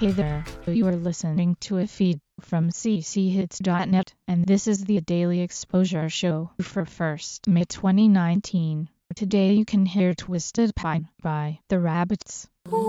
Hey there, you are listening to a feed from cchits.net, and this is the Daily Exposure Show for 1st May 2019. Today you can hear Twisted Pine by The Rabbits.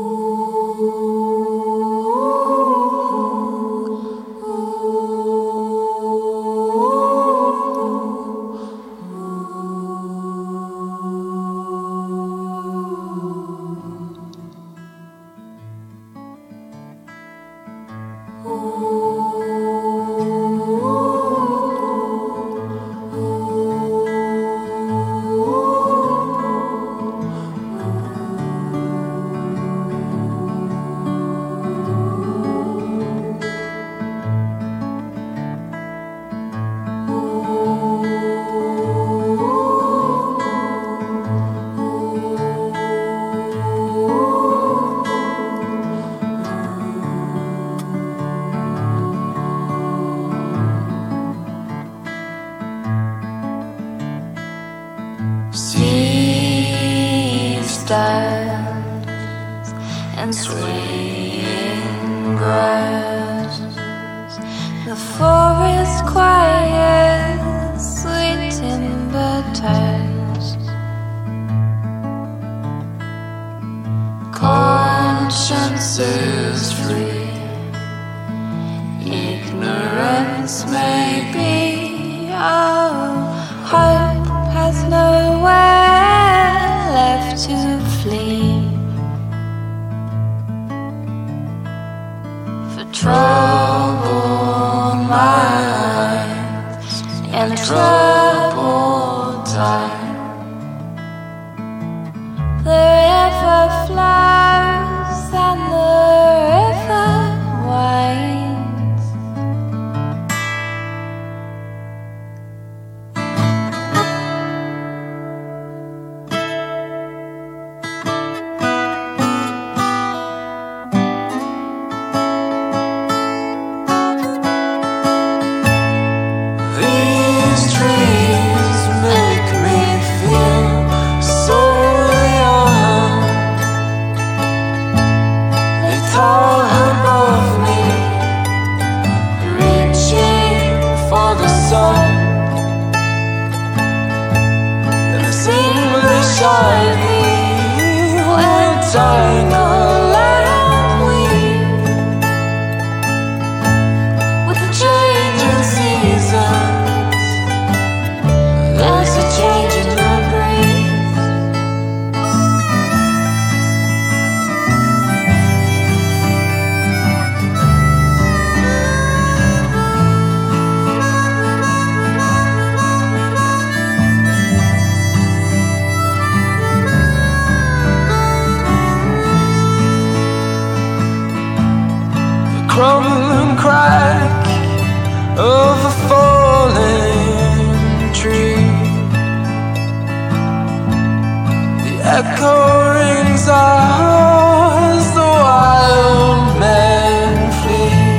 Stands and swaying grass, the forest quiet, sweet timber taps, conscience is free, ignorance may be, oh, hope has nowhere left to flee. For troubled minds and troubled time, the river flows and the river winds. With the changing seasons, there's a change in the breeze. Crumble and crack of a falling tree, the echo rings out as the wild men flee,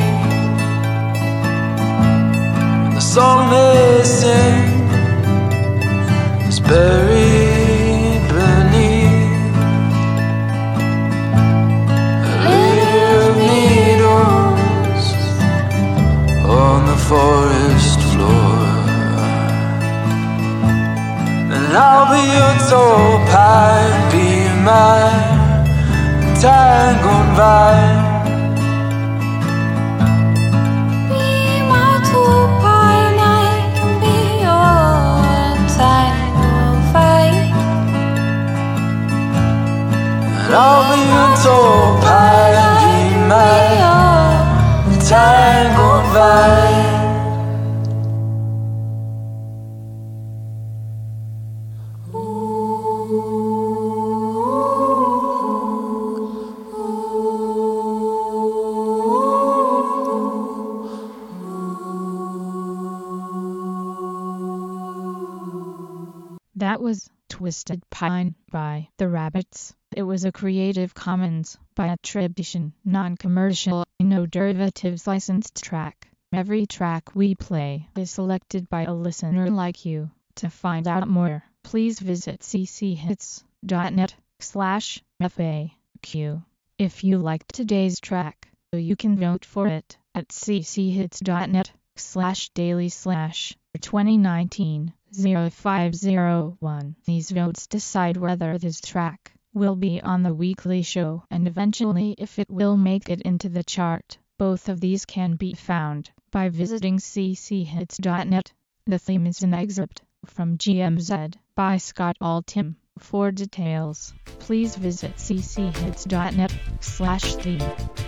and the song they sing is buried beneath a layer of needles on the forest floor. And I'll be your tall pine, be my tangled vine. Be my tall pine, I can be your tangled vine. And I'll be your tall pine, be my tangled vine. That was Twisted Pine by The Rabbits. It was a Creative Commons by attribution, non-commercial, no derivatives licensed track. Every track we play is selected by a listener like you. To find out more, please visit cchits.net/FAQ. If you liked today's track, You can vote for it at cchits.net/daily/2019-0501. These votes decide whether this track will be on the weekly show and eventually if it will make it into the chart. Both of these can be found by visiting cchits.net. The theme is an excerpt from GMZ by Scott Altham. For details, please visit cchits.net/theme.